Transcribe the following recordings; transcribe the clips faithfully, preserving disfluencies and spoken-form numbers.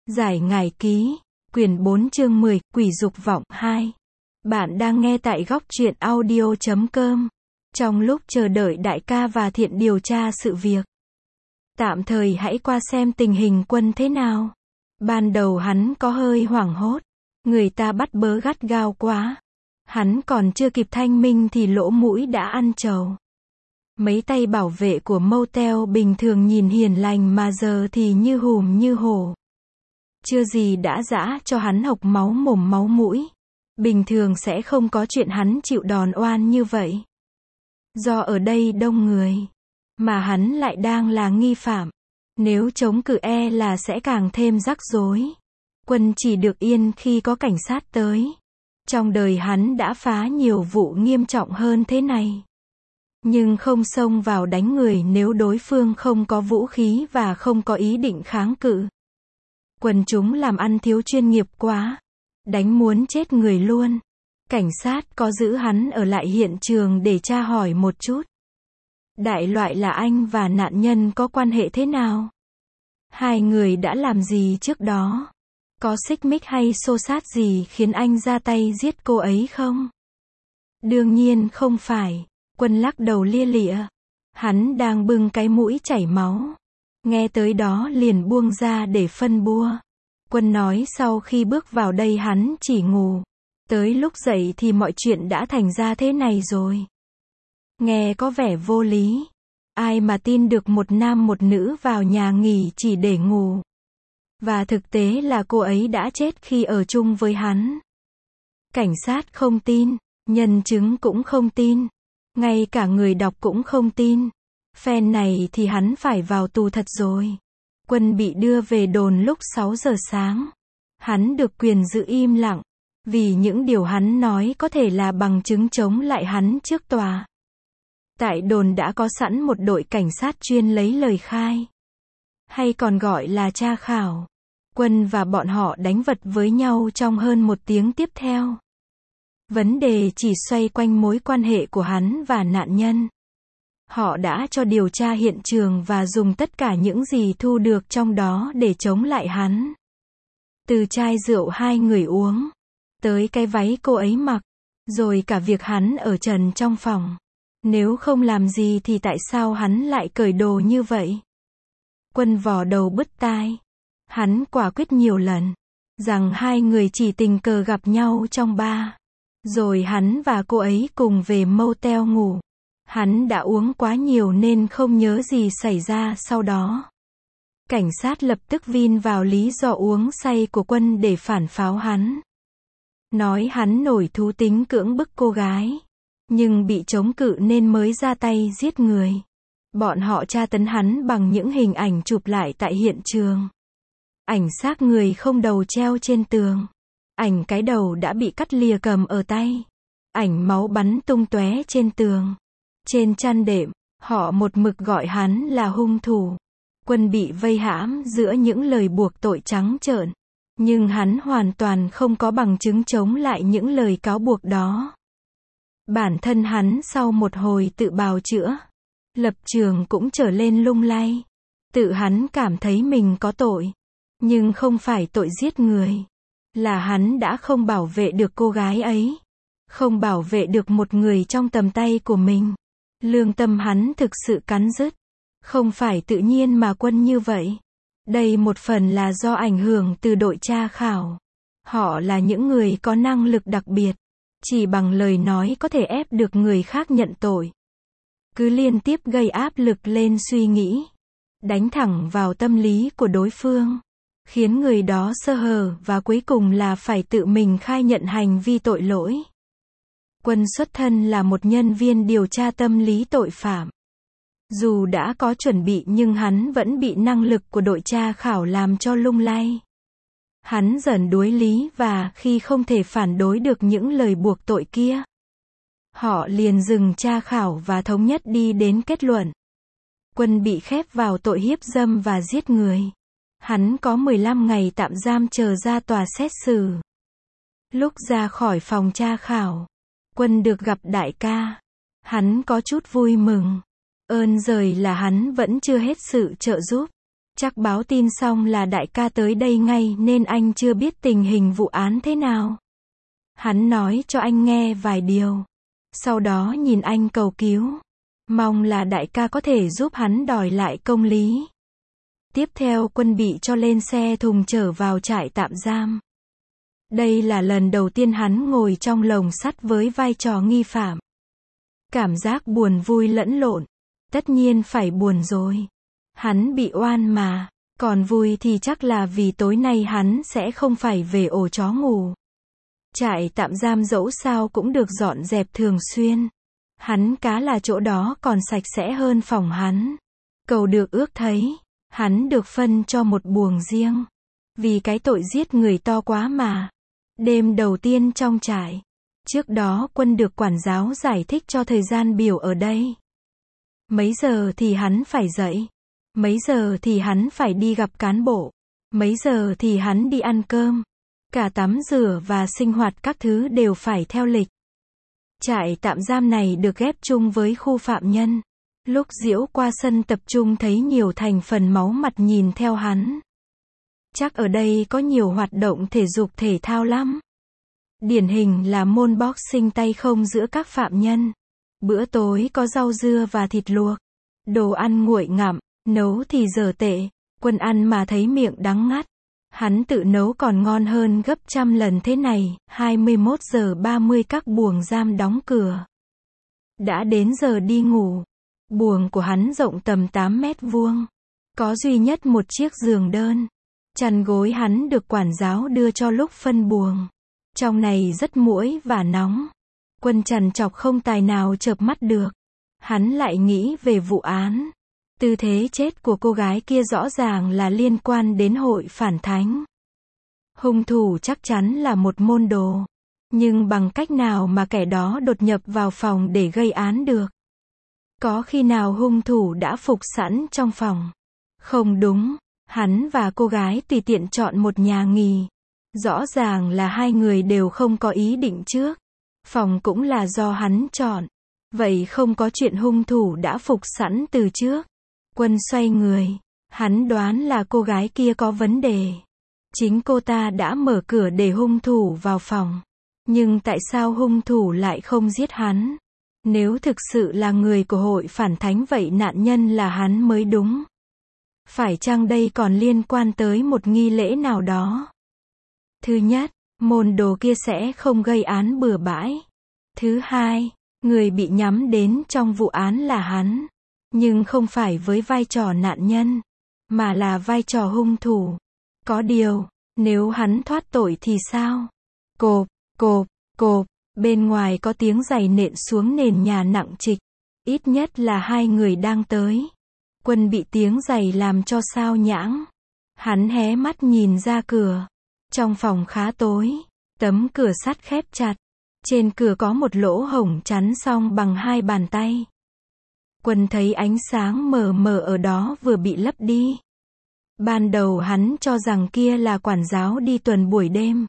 Giải ngải ký, quyển bốn chương mười, Quỷ dục vọng hai. Bạn đang nghe tại góc truyện audio chấm com. Trong lúc chờ đợi đại ca và Thiện điều tra sự việc, tạm thời hãy qua xem tình hình Quân thế nào. Ban đầu hắn có hơi hoảng hốt, người ta bắt bớ gắt gao quá. Hắn còn chưa kịp thanh minh thì lỗ mũi đã ăn trầu. Mấy tay bảo vệ của motel bình thường nhìn hiền lành mà giờ thì như hùm như hổ. Chưa gì đã dã cho hắn hộc máu mồm máu mũi. Bình thường sẽ không có chuyện hắn chịu đòn oan như vậy. Do ở đây đông người, mà hắn lại đang là nghi phạm. Nếu chống cự e là sẽ càng thêm rắc rối. Quân chỉ được yên khi có cảnh sát tới. Trong đời hắn đã phá nhiều vụ nghiêm trọng hơn thế này. Nhưng không xông vào đánh người nếu đối phương không có vũ khí và không có ý định kháng cự. Quần chúng làm ăn thiếu chuyên nghiệp quá. Đánh muốn chết người luôn. Cảnh sát có giữ hắn ở lại hiện trường để tra hỏi một chút. Đại loại là anh và nạn nhân có quan hệ thế nào? Hai người đã làm gì trước đó? Có xích mích hay xô xát gì khiến anh ra tay giết cô ấy không? Đương nhiên không phải. Quân lắc đầu lia lịa. Hắn đang bưng cái mũi chảy máu. Nghe tới đó liền buông ra để phân bua. Quân nói sau khi bước vào đây hắn chỉ ngủ. Tới lúc dậy thì mọi chuyện đã thành ra thế này rồi. Nghe có vẻ vô lý. Ai mà tin được một nam một nữ vào nhà nghỉ chỉ để ngủ. Và thực tế là cô ấy đã chết khi ở chung với hắn. Cảnh sát không tin. Nhân chứng cũng không tin. Ngay cả người đọc cũng không tin. Phen này thì hắn phải vào tù thật rồi. Quân bị đưa về đồn lúc sáu giờ sáng. Hắn được quyền giữ im lặng. Vì những điều hắn nói có thể là bằng chứng chống lại hắn trước tòa. Tại đồn đã có sẵn một đội cảnh sát chuyên lấy lời khai. Hay còn gọi là tra khảo. Quân và bọn họ đánh vật với nhau trong hơn một tiếng tiếp theo. Vấn đề chỉ xoay quanh mối quan hệ của hắn và nạn nhân. Họ đã cho điều tra hiện trường và dùng tất cả những gì thu được trong đó để chống lại hắn. Từ chai rượu hai người uống, tới cái váy cô ấy mặc, rồi cả việc hắn ở trần trong phòng. Nếu không làm gì thì tại sao hắn lại cởi đồ như vậy? Quân vò đầu bứt tai. Hắn quả quyết nhiều lần rằng hai người chỉ tình cờ gặp nhau trong bar. Rồi hắn và cô ấy cùng về motel ngủ. Hắn đã uống quá nhiều nên không nhớ gì xảy ra sau đó. Cảnh sát lập tức vin vào lý do uống say của Quân để phản pháo hắn. Nói hắn nổi thú tính cưỡng bức cô gái. Nhưng bị chống cự nên mới ra tay giết người. Bọn họ tra tấn hắn bằng những hình ảnh chụp lại tại hiện trường. Ảnh xác người không đầu treo trên tường. Ảnh cái đầu đã bị cắt lìa cầm ở tay. Ảnh máu bắn tung tóe trên tường. Trên chăn đệm, họ một mực gọi hắn là hung thủ. Quân bị vây hãm giữa những lời buộc tội trắng trợn. Nhưng hắn hoàn toàn không có bằng chứng chống lại những lời cáo buộc đó. Bản thân hắn sau một hồi tự bào chữa, lập trường cũng trở lên lung lay. Tự hắn cảm thấy mình có tội. Nhưng không phải tội giết người. Là hắn đã không bảo vệ được cô gái ấy. Không bảo vệ được một người trong tầm tay của mình. Lương tâm hắn thực sự cắn rứt. Không phải tự nhiên mà Quân như vậy. Đây một phần là do ảnh hưởng từ đội tra khảo. Họ là những người có năng lực đặc biệt. Chỉ bằng lời nói có thể ép được người khác nhận tội. Cứ liên tiếp gây áp lực lên suy nghĩ. Đánh thẳng vào tâm lý của đối phương. Khiến người đó sơ hở và cuối cùng là phải tự mình khai nhận hành vi tội lỗi. Quân xuất thân là một nhân viên điều tra tâm lý tội phạm. Dù đã có chuẩn bị nhưng hắn vẫn bị năng lực của đội tra khảo làm cho lung lay. Hắn dần đuối lý và khi không thể phản đối được những lời buộc tội kia, họ liền dừng tra khảo và thống nhất đi đến kết luận. Quân bị khép vào tội hiếp dâm và giết người. Hắn có mười lăm ngày tạm giam chờ ra tòa xét xử. Lúc ra khỏi phòng tra khảo, Quân được gặp đại ca. Hắn có chút vui mừng. Ơn giời là hắn vẫn chưa hết sự trợ giúp. Chắc báo tin xong là đại ca tới đây ngay nên anh chưa biết tình hình vụ án thế nào. Hắn nói cho anh nghe vài điều. Sau đó nhìn anh cầu cứu. Mong là đại ca có thể giúp hắn đòi lại công lý. Tiếp theo Quân bị cho lên xe thùng chở vào trại tạm giam. Đây là lần đầu tiên hắn ngồi trong lồng sắt với vai trò nghi phạm. Cảm giác buồn vui lẫn lộn. Tất nhiên phải buồn rồi. Hắn bị oan mà. Còn vui thì chắc là vì tối nay hắn sẽ không phải về ổ chó ngủ. Trại tạm giam dẫu sao cũng được dọn dẹp thường xuyên. Hắn cá là chỗ đó còn sạch sẽ hơn phòng hắn. Cầu được ước thấy. Hắn được phân cho một buồng riêng. Vì cái tội giết người to quá mà. Đêm đầu tiên trong trại. Trước đó Quân được quản giáo giải thích cho thời gian biểu ở đây. Mấy giờ thì hắn phải dậy. Mấy giờ thì hắn phải đi gặp cán bộ. Mấy giờ thì hắn đi ăn cơm. Cả tắm rửa và sinh hoạt các thứ đều phải theo lịch. Trại tạm giam này được ghép chung với khu phạm nhân. Lúc Diễu qua sân tập trung thấy nhiều thành phần máu mặt nhìn theo hắn. Chắc ở đây có nhiều hoạt động thể dục thể thao lắm. Điển hình là môn boxing tay không giữa các phạm nhân. Bữa tối có rau dưa và thịt luộc. Đồ ăn nguội ngặm, nấu thì dở tệ. Quân ăn mà thấy miệng đắng ngắt. Hắn tự nấu còn ngon hơn gấp trăm lần thế này. hai mươi mốt giờ ba mươi các buồng giam đóng cửa. Đã đến giờ đi ngủ. Buồng của hắn rộng tầm tám mét vuông. Có duy nhất một chiếc giường đơn. Chăn gối hắn được quản giáo đưa cho lúc phân buồng. Trong này rất muỗi và nóng. Quân trằn trọc không tài nào chợp mắt được. Hắn lại nghĩ về vụ án. Tư thế chết của cô gái kia rõ ràng là liên quan đến hội phản thánh. Hung thủ chắc chắn là một môn đồ. Nhưng bằng cách nào mà kẻ đó đột nhập vào phòng để gây án được? Có khi nào hung thủ đã phục sẵn trong phòng? Không đúng. Hắn và cô gái tùy tiện chọn một nhà nghỉ. Rõ ràng là hai người đều không có ý định trước. Phòng cũng là do hắn chọn. Vậy không có chuyện hung thủ đã phục sẵn từ trước. Quân xoay người. Hắn đoán là cô gái kia có vấn đề. Chính cô ta đã mở cửa để hung thủ vào phòng. Nhưng tại sao hung thủ lại không giết hắn? Nếu thực sự là người của hội phản thánh vậy nạn nhân là hắn mới đúng. Phải chăng đây còn liên quan tới một nghi lễ nào đó? Thứ nhất, môn đồ kia sẽ không gây án bừa bãi. Thứ hai, người bị nhắm đến trong vụ án là hắn. Nhưng không phải với vai trò nạn nhân, mà là vai trò hung thủ. Có điều, nếu hắn thoát tội thì sao? Cộp, cộp, cộp, bên ngoài có tiếng giày nện xuống nền nhà nặng trịch. Ít nhất là hai người đang tới. Quân bị tiếng giày làm cho sao nhãng. Hắn hé mắt nhìn ra cửa. Trong phòng khá tối, tấm cửa sắt khép chặt. Trên cửa có một lỗ hổng chắn xong bằng hai bàn tay. Quân thấy ánh sáng mờ mờ ở đó vừa bị lấp đi. Ban đầu hắn cho rằng kia là quản giáo đi tuần buổi đêm.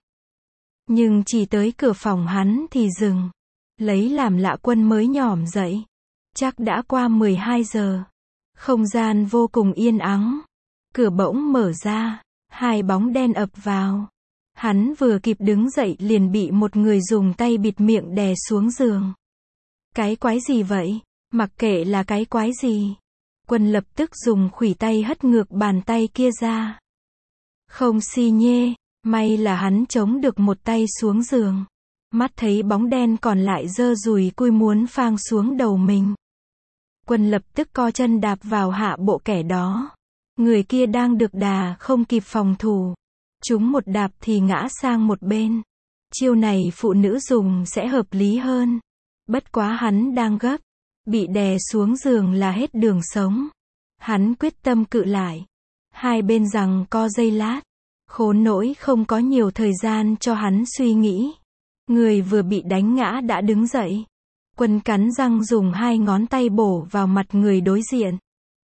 Nhưng chỉ tới cửa phòng hắn thì dừng. Lấy làm lạ Quân mới nhỏm dậy. Chắc đã qua mười hai giờ. Không gian vô cùng yên ắng. Cửa bỗng mở ra. Hai bóng đen ập vào. Hắn vừa kịp đứng dậy liền bị một người dùng tay bịt miệng đè xuống giường. Cái quái gì vậy? Mặc kệ là cái quái gì. Quân lập tức dùng khuỷu tay hất ngược bàn tay kia ra. Không xi nhê. May là hắn chống được một tay xuống giường. Mắt thấy bóng đen còn lại giơ dùi cui muốn phang xuống đầu mình. Quân lập tức co chân đạp vào hạ bộ kẻ đó. Người kia đang được đà không kịp phòng thủ. Chúng một đạp thì ngã sang một bên. Chiêu này phụ nữ dùng sẽ hợp lý hơn. Bất quá hắn đang gấp. Bị đè xuống giường là hết đường sống. Hắn quyết tâm cự lại. Hai bên giằng co giây lát. Khốn nỗi không có nhiều thời gian cho hắn suy nghĩ. Người vừa bị đánh ngã đã đứng dậy. Quân cắn răng dùng hai ngón tay bổ vào mặt người đối diện.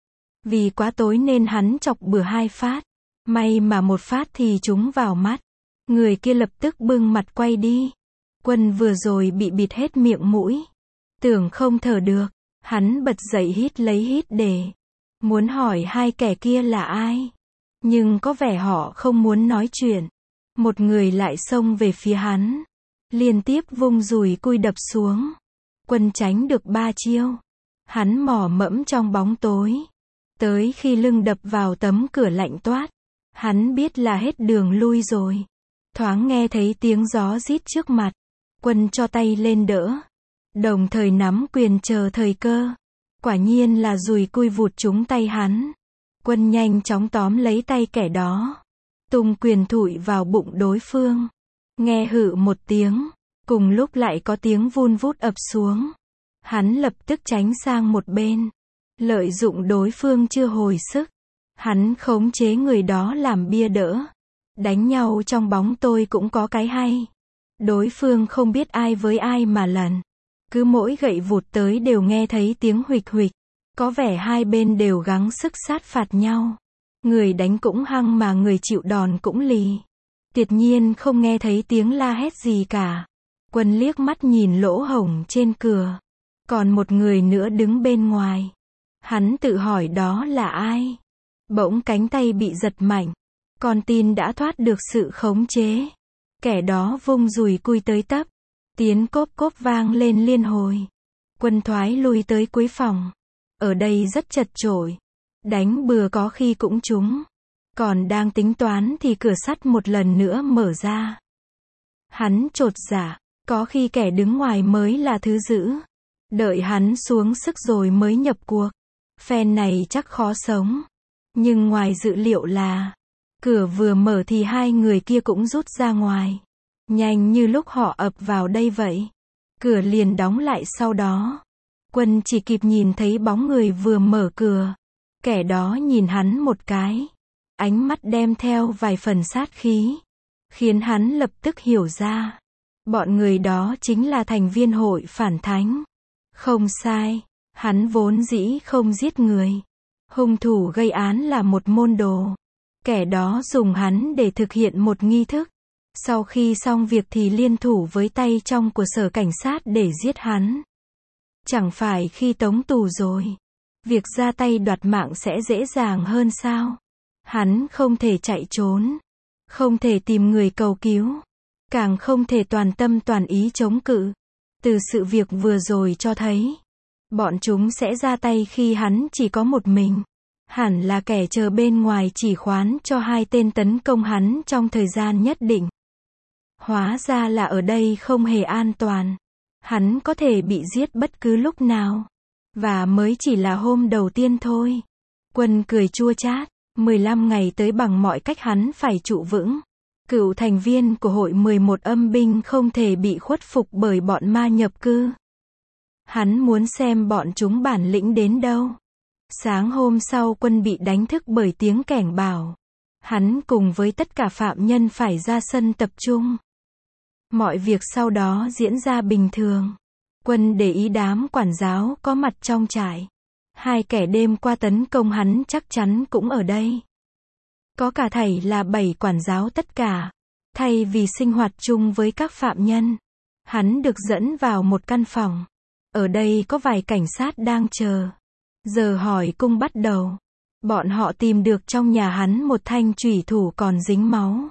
Vì quá tối nên hắn chọc bừa hai phát. May mà một phát thì trúng vào mắt. Người kia lập tức bưng mặt quay đi. Quân vừa rồi bị bịt hết miệng mũi. Tưởng không thở được. Hắn bật dậy hít lấy hít để. Muốn hỏi hai kẻ kia là ai. Nhưng có vẻ họ không muốn nói chuyện. Một người lại xông về phía hắn. Liên tiếp vung dùi cui đập xuống. Quân tránh được ba chiêu. Hắn mò mẫm trong bóng tối. Tới khi lưng đập vào tấm cửa lạnh toát. Hắn biết là hết đường lui rồi. Thoáng nghe thấy tiếng gió rít trước mặt. Quân cho tay lên đỡ. Đồng thời nắm quyền chờ thời cơ. Quả nhiên là dùi cui vụt trúng tay hắn. Quân nhanh chóng tóm lấy tay kẻ đó. Tung quyền thụi vào bụng đối phương. Nghe hự một tiếng. Cùng lúc lại có tiếng vun vút ập xuống. Hắn lập tức tránh sang một bên. Lợi dụng đối phương chưa hồi sức. Hắn khống chế người đó làm bia đỡ. Đánh nhau trong bóng tôi cũng có cái hay. Đối phương không biết ai với ai mà lần. Cứ mỗi gậy vụt tới đều nghe thấy tiếng huỵch huỵch. Có vẻ hai bên đều gắng sức sát phạt nhau. Người đánh cũng hăng mà người chịu đòn cũng lì. Tuyệt nhiên không nghe thấy tiếng la hét gì cả. Quân liếc mắt nhìn lỗ hổng trên cửa. Còn một người nữa đứng bên ngoài. Hắn tự hỏi đó là ai. Bỗng cánh tay bị giật mạnh. Con tin đã thoát được sự khống chế. Kẻ đó vung dùi cui tới tấp. Tiếng cốp cốp vang lên liên hồi. Quân thoái lui tới cuối phòng. Ở đây rất chật chội. Đánh bừa có khi cũng trúng. Còn đang tính toán thì cửa sắt một lần nữa mở ra. Hắn chột dạ. Có khi kẻ đứng ngoài mới là thứ dữ. Đợi hắn xuống sức rồi mới nhập cuộc. Phen này chắc khó sống. Nhưng ngoài dự liệu là cửa vừa mở thì hai người kia cũng rút ra ngoài. Nhanh như lúc họ ập vào đây vậy. Cửa liền đóng lại sau đó. Quân chỉ kịp nhìn thấy bóng người vừa mở cửa. Kẻ đó nhìn hắn một cái. Ánh mắt đem theo vài phần sát khí. Khiến hắn lập tức hiểu ra. Bọn người đó chính là thành viên hội phản thánh. Không sai. Hắn vốn dĩ không giết người. Hung thủ gây án là một môn đồ. Kẻ đó dùng hắn để thực hiện một nghi thức. Sau khi xong việc thì liên thủ với tay trong của sở cảnh sát để giết hắn. Chẳng phải khi tống tù rồi. Việc ra tay đoạt mạng sẽ dễ dàng hơn sao? Hắn không thể chạy trốn. Không thể tìm người cầu cứu. Càng không thể toàn tâm toàn ý chống cự. Từ sự việc vừa rồi cho thấy. Bọn chúng sẽ ra tay khi hắn chỉ có một mình. Hẳn là kẻ chờ bên ngoài chỉ khoán cho hai tên tấn công hắn trong thời gian nhất định. Hóa ra là ở đây không hề an toàn. Hắn có thể bị giết bất cứ lúc nào. Và mới chỉ là hôm đầu tiên thôi. Quân cười chua chát. mười lăm ngày tới bằng mọi cách hắn phải trụ vững. Cựu thành viên của hội mười một âm binh không thể bị khuất phục bởi bọn ma nhập cư. Hắn muốn xem bọn chúng bản lĩnh đến đâu. Sáng hôm sau Quân bị đánh thức bởi tiếng cảnh báo. Hắn cùng với tất cả phạm nhân phải ra sân tập trung. Mọi việc sau đó diễn ra bình thường. Quân để ý đám quản giáo có mặt trong trại. Hai kẻ đêm qua tấn công hắn chắc chắn cũng ở đây. Có cả thảy là bảy quản giáo tất cả. Thay vì sinh hoạt chung với các phạm nhân, hắn được dẫn vào một căn phòng. Ở đây có vài cảnh sát đang chờ. Giờ hỏi cung bắt đầu. Bọn họ tìm được trong nhà hắn một thanh chủy thủ còn dính máu.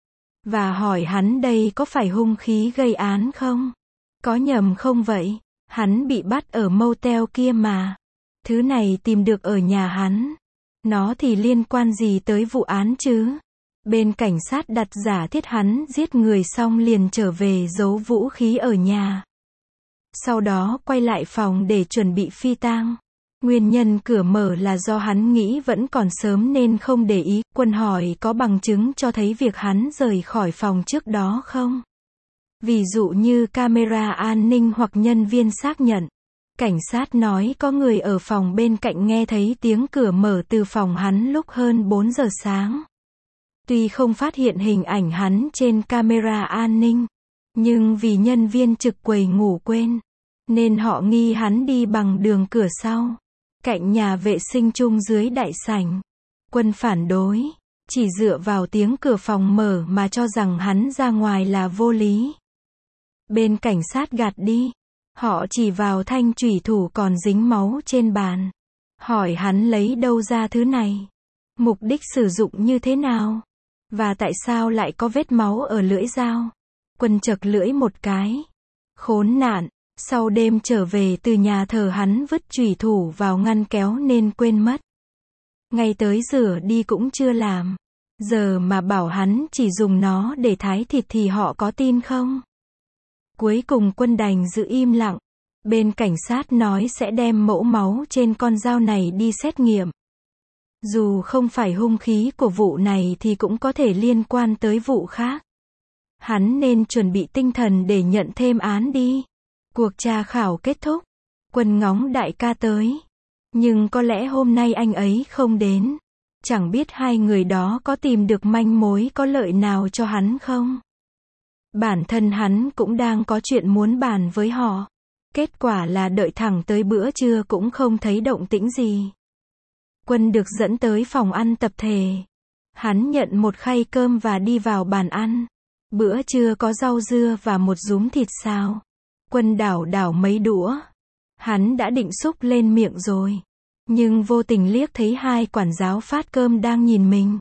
Và hỏi hắn đây có phải hung khí gây án không? Có nhầm không vậy? Hắn bị bắt ở motel kia mà. Thứ này tìm được ở nhà hắn. Nó thì liên quan gì tới vụ án chứ? Bên cảnh sát đặt giả thiết hắn giết người xong liền trở về giấu vũ khí ở nhà. Sau đó quay lại phòng để chuẩn bị phi tang. Nguyên nhân cửa mở là do hắn nghĩ vẫn còn sớm nên không để ý. Quân hỏi có bằng chứng cho thấy việc hắn rời khỏi phòng trước đó không? Ví dụ như camera an ninh hoặc nhân viên xác nhận. Cảnh sát nói có người ở phòng bên cạnh nghe thấy tiếng cửa mở từ phòng hắn lúc hơn bốn giờ sáng. Tuy không phát hiện hình ảnh hắn trên camera an ninh, nhưng vì nhân viên trực quầy ngủ quên, nên họ nghi hắn đi bằng đường cửa sau, cạnh nhà vệ sinh chung dưới đại sảnh. Quân phản đối, chỉ dựa vào tiếng cửa phòng mở mà cho rằng hắn ra ngoài là vô lý. Bên cảnh sát gạt đi, họ chỉ vào thanh chủy thủ còn dính máu trên bàn. Hỏi hắn lấy đâu ra thứ này. Mục đích sử dụng như thế nào? Và tại sao lại có vết máu ở lưỡi dao? Quân chậc lưỡi một cái. Khốn nạn, sau đêm trở về từ nhà thờ hắn vứt chủy thủ vào ngăn kéo nên quên mất. Ngay tới rửa đi cũng chưa làm. Giờ mà bảo hắn chỉ dùng nó để thái thịt thì họ có tin không? Cuối cùng Quân đành giữ im lặng. Bên cảnh sát nói sẽ đem mẫu máu trên con dao này đi xét nghiệm. Dù không phải hung khí của vụ này thì cũng có thể liên quan tới vụ khác. Hắn nên chuẩn bị tinh thần để nhận thêm án đi. Cuộc tra khảo kết thúc. Quân ngóng đại ca tới. Nhưng có lẽ hôm nay anh ấy không đến. Chẳng biết hai người đó có tìm được manh mối có lợi nào cho hắn không? Bản thân hắn cũng đang có chuyện muốn bàn với họ. Kết quả là đợi thẳng tới bữa trưa cũng không thấy động tĩnh gì. Quân được dẫn tới phòng ăn tập thể. Hắn nhận một khay cơm và đi vào bàn ăn. Bữa trưa có rau dưa và một dúm thịt xào. Quân đảo đảo mấy đũa. Hắn đã định xúc lên miệng rồi. Nhưng vô tình liếc thấy hai quản giáo phát cơm đang nhìn mình.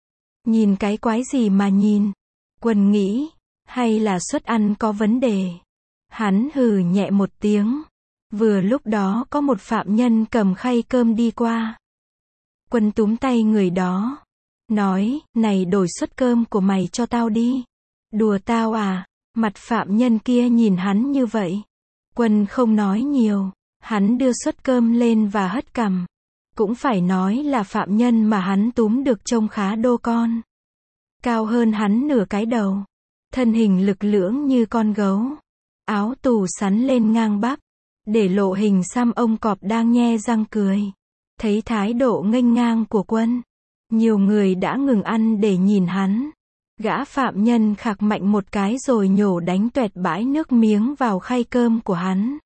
Nhìn cái quái gì mà nhìn? Quân nghĩ, hay là suất ăn có vấn đề? Hắn hừ nhẹ một tiếng. Vừa lúc đó có một phạm nhân cầm khay cơm đi qua. Quân túm tay người đó. Nói, này đổi suất cơm của mày cho tao đi. Đùa tao à? Mặt phạm nhân kia nhìn hắn như vậy. Quân không nói nhiều. Hắn đưa suất cơm lên và hất cằm. Cũng phải nói là phạm nhân mà hắn túm được trông khá đô con. Cao hơn hắn nửa cái đầu. Thân hình lực lưỡng như con gấu. Áo tù sắn lên ngang bắp. Để lộ hình xăm ông cọp đang nhe răng cười. Thấy thái độ nghênh ngang của Quân. Nhiều người đã ngừng ăn để nhìn hắn. Gã phạm nhân khạc mạnh một cái rồi nhổ đánh toẹt bãi nước miếng vào khay cơm của hắn.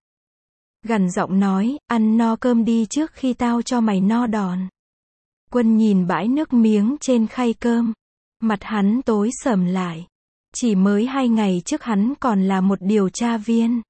Gằn giọng nói, ăn no cơm đi trước khi tao cho mày no đòn. Quân nhìn bãi nước miếng trên khay cơm. Mặt hắn tối sầm lại. Chỉ mới hai ngày trước hắn còn là một điều tra viên.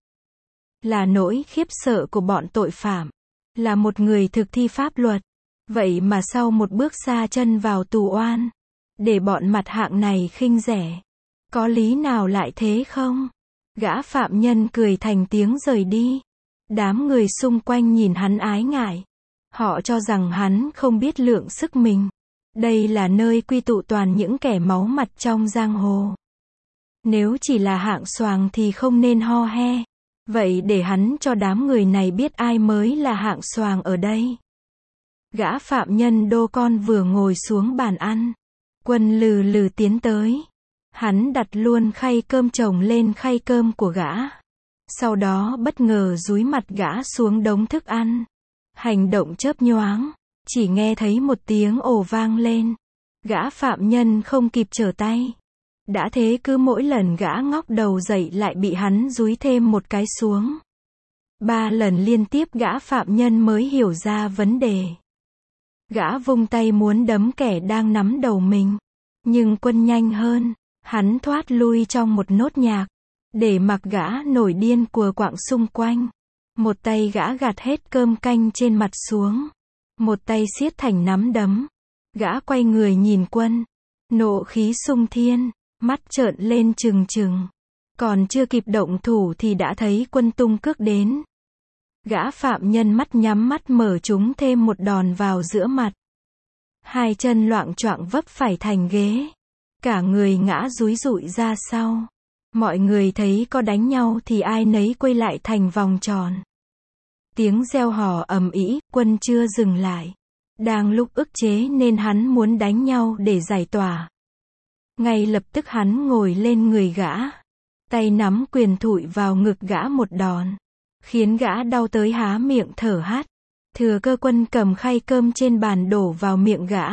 Là nỗi khiếp sợ của bọn tội phạm. Là một người thực thi pháp luật. Vậy mà sau một bước xa chân vào tù oan. Để bọn mặt hạng này khinh rẻ. Có lý nào lại thế không? Gã phạm nhân cười thành tiếng rời đi. Đám người xung quanh nhìn hắn ái ngại. Họ cho rằng hắn không biết lượng sức mình. Đây là nơi quy tụ toàn những kẻ máu mặt trong giang hồ. Nếu chỉ là hạng xoàng thì không nên ho he. Vậy để hắn cho đám người này biết ai mới là hạng xoàng ở đây. Gã phạm nhân đô con vừa ngồi xuống bàn ăn. Quân lừ lừ tiến tới. Hắn đặt luôn khay cơm chồng lên khay cơm của gã. Sau đó bất ngờ dúi mặt gã xuống đống thức ăn. Hành động chớp nhoáng. Chỉ nghe thấy một tiếng ồ vang lên. Gã phạm nhân không kịp trở tay. Đã thế cứ mỗi lần gã ngóc đầu dậy lại bị hắn dúi thêm một cái xuống. Ba lần liên tiếp gã phạm nhân mới hiểu ra vấn đề. Gã vung tay muốn đấm kẻ đang nắm đầu mình. Nhưng Quân nhanh hơn. Hắn thoát lui trong một nốt nhạc. Để mặc gã nổi điên cùa quạng xung quanh. Một tay gã gạt hết cơm canh trên mặt xuống. Một tay siết thành nắm đấm. Gã quay người nhìn Quân. Nộ khí sung thiên. Mắt trợn lên trừng trừng. Còn chưa kịp động thủ thì đã thấy Quân tung cước đến. Gã phạm nhân mắt nhắm mắt mở chúng thêm một đòn vào giữa mặt. Hai chân loạng choạng vấp phải thành ghế. Cả người ngã dúi dụi ra sau. Mọi người thấy có đánh nhau thì ai nấy quay lại thành vòng tròn. Tiếng reo hò ầm ĩ, Quân chưa dừng lại. Đang lúc ức chế nên hắn muốn đánh nhau để giải tỏa. Ngay lập tức hắn ngồi lên người gã. Tay nắm quyền thụi vào ngực gã một đòn. Khiến gã đau tới há miệng thở hắt. Thừa cơ Quân cầm khay cơm trên bàn đổ vào miệng gã.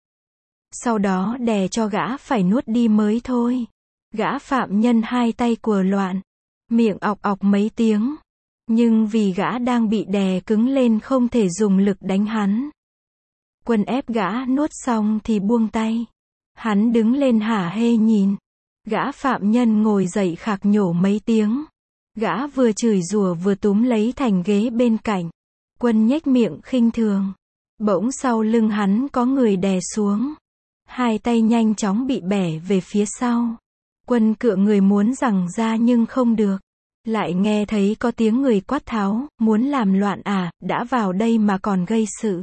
Sau đó đè cho gã phải nuốt đi mới thôi. Gã phạm nhân hai tay quờ loạn. Miệng ọc ọc mấy tiếng. Nhưng vì gã đang bị đè cứng lên không thể dùng lực đánh hắn. Quân ép gã nuốt xong thì buông tay. Hắn đứng lên hả hê nhìn. Gã phạm nhân ngồi dậy khạc nhổ mấy tiếng. Gã vừa chửi rủa vừa túm lấy thành ghế bên cạnh. Quân nhếch miệng khinh thường. Bỗng sau lưng hắn có người đè xuống. Hai tay nhanh chóng bị bẻ về phía sau. Quân cựa người muốn giằng ra nhưng không được. Lại nghe thấy có tiếng người quát tháo, muốn làm loạn à, đã vào đây mà còn gây sự.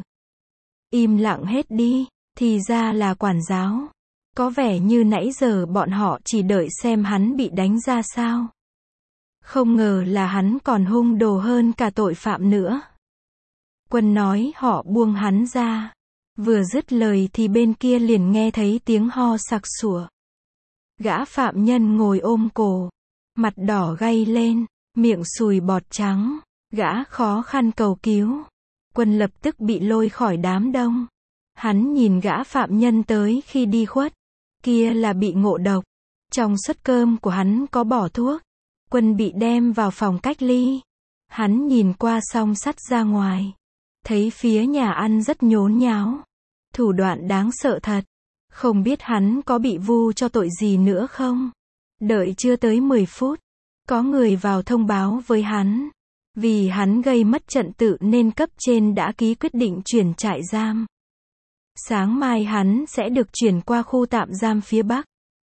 Im lặng hết đi, thì ra là quản giáo. Có vẻ như nãy giờ bọn họ chỉ đợi xem hắn bị đánh ra sao. Không ngờ là hắn còn hung đồ hơn cả tội phạm nữa. Quân nói họ buông hắn ra. Vừa dứt lời thì bên kia liền nghe thấy tiếng ho sặc sủa. Gã phạm nhân ngồi ôm cổ, mặt đỏ gay lên, miệng sùi bọt trắng, gã khó khăn cầu cứu. Quân lập tức bị lôi khỏi đám đông. Hắn nhìn gã phạm nhân tới khi đi khuất, kia là bị ngộ độc. Trong suất cơm của hắn có bỏ thuốc. Quân bị đem vào phòng cách ly. Hắn nhìn qua song sắt ra ngoài, thấy phía nhà ăn rất nhốn nháo. Thủ đoạn đáng sợ thật. Không biết hắn có bị vu cho tội gì nữa không? Đợi chưa tới mười phút, có người vào thông báo với hắn. Vì hắn gây mất trật tự nên cấp trên đã ký quyết định chuyển trại giam. Sáng mai hắn sẽ được chuyển qua khu tạm giam phía Bắc.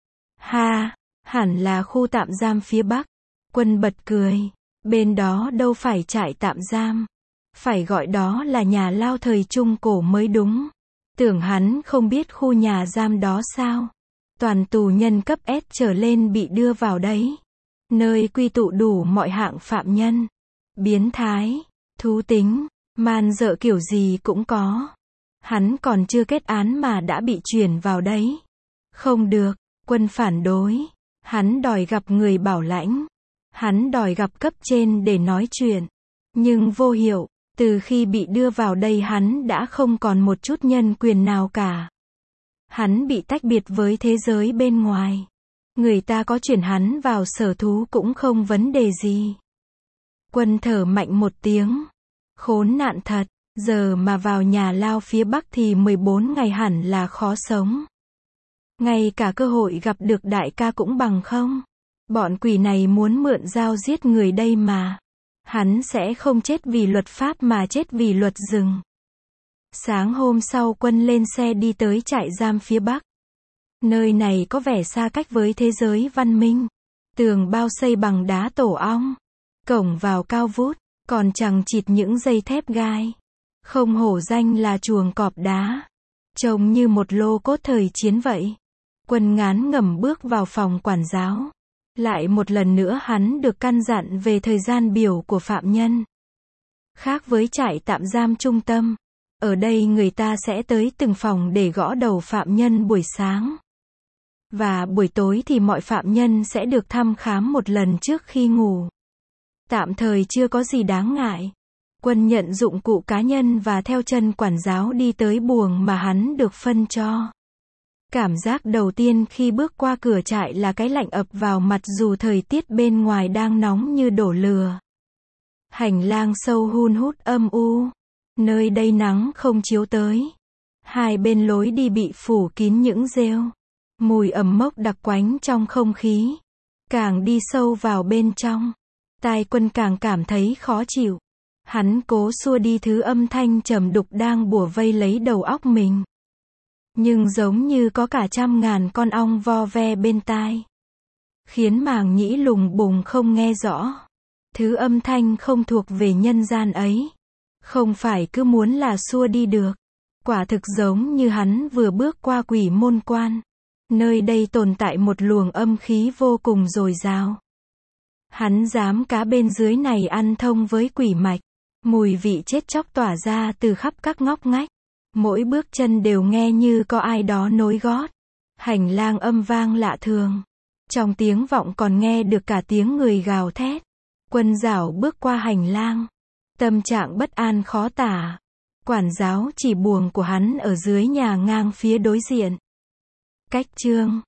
Ha, hẳn là khu tạm giam phía Bắc. Quân bật cười. Bên đó đâu phải trại tạm giam. Phải gọi đó là nhà lao thời Trung Cổ mới đúng. Tưởng hắn không biết khu nhà giam đó sao. Toàn tù nhân cấp S trở lên bị đưa vào đấy. Nơi quy tụ đủ mọi hạng phạm nhân. Biến thái, thú tính, man dợ kiểu gì cũng có. Hắn còn chưa kết án mà đã bị chuyển vào đấy. Không được, quân phản đối. Hắn đòi gặp người bảo lãnh. Hắn đòi gặp cấp trên để nói chuyện. Nhưng vô hiệu, từ khi bị đưa vào đây hắn đã không còn một chút nhân quyền nào cả. Hắn bị tách biệt với thế giới bên ngoài. Người ta có chuyển hắn vào sở thú cũng không vấn đề gì. Quân thở mạnh một tiếng. Khốn nạn thật, giờ mà vào nhà lao phía Bắc thì mười bốn ngày hẳn là khó sống. Ngay cả cơ hội gặp được đại ca cũng bằng không. Bọn quỷ này muốn mượn dao giết người đây mà. Hắn sẽ không chết vì luật pháp mà chết vì luật rừng. Sáng hôm sau quân lên xe đi tới trại giam phía Bắc. Nơi này có vẻ xa cách với thế giới văn minh. Tường bao xây bằng đá tổ ong. Cổng vào cao vút, còn chằng chịt những dây thép gai. Không hổ danh là chuồng cọp đá. Trông như một lô cốt thời chiến vậy. Quân ngán ngẩm bước vào phòng quản giáo. Lại một lần nữa hắn được căn dặn về thời gian biểu của phạm nhân. Khác với trại tạm giam trung tâm, ở đây người ta sẽ tới từng phòng để gõ đầu phạm nhân buổi sáng. Và buổi tối thì mọi phạm nhân sẽ được thăm khám một lần trước khi ngủ. Tạm thời chưa có gì đáng ngại. Quân nhận dụng cụ cá nhân và theo chân quản giáo đi tới buồng mà hắn được phân cho. Cảm giác đầu tiên khi bước qua cửa trại là cái lạnh ập vào mặt dù thời tiết bên ngoài đang nóng như đổ lửa. Hành lang sâu hun hút âm u. Nơi đây nắng không chiếu tới. Hai bên lối đi bị phủ kín những rêu. Mùi ẩm mốc đặc quánh trong không khí. Càng đi sâu vào bên trong, tai quân càng cảm thấy khó chịu. Hắn cố xua đi thứ âm thanh trầm đục đang bủa vây lấy đầu óc mình. Nhưng giống như có cả trăm ngàn con ong vo ve bên tai. Khiến màng nhĩ lùng bùng không nghe rõ. Thứ âm thanh không thuộc về nhân gian ấy. Không phải cứ muốn là xua đi được. Quả thực giống như hắn vừa bước qua quỷ môn quan. Nơi đây tồn tại một luồng âm khí vô cùng dồi dào. Hắn dám cá bên dưới này ăn thông với quỷ mạch. Mùi vị chết chóc tỏa ra từ khắp các ngóc ngách. Mỗi bước chân đều nghe như có ai đó nối gót. Hành lang âm vang lạ thường. Trong tiếng vọng còn nghe được cả tiếng người gào thét. Quân dảo bước qua hành lang. Tâm trạng bất an khó tả. Quản giáo chỉ buồng của hắn ở dưới nhà ngang phía đối diện. Cách chương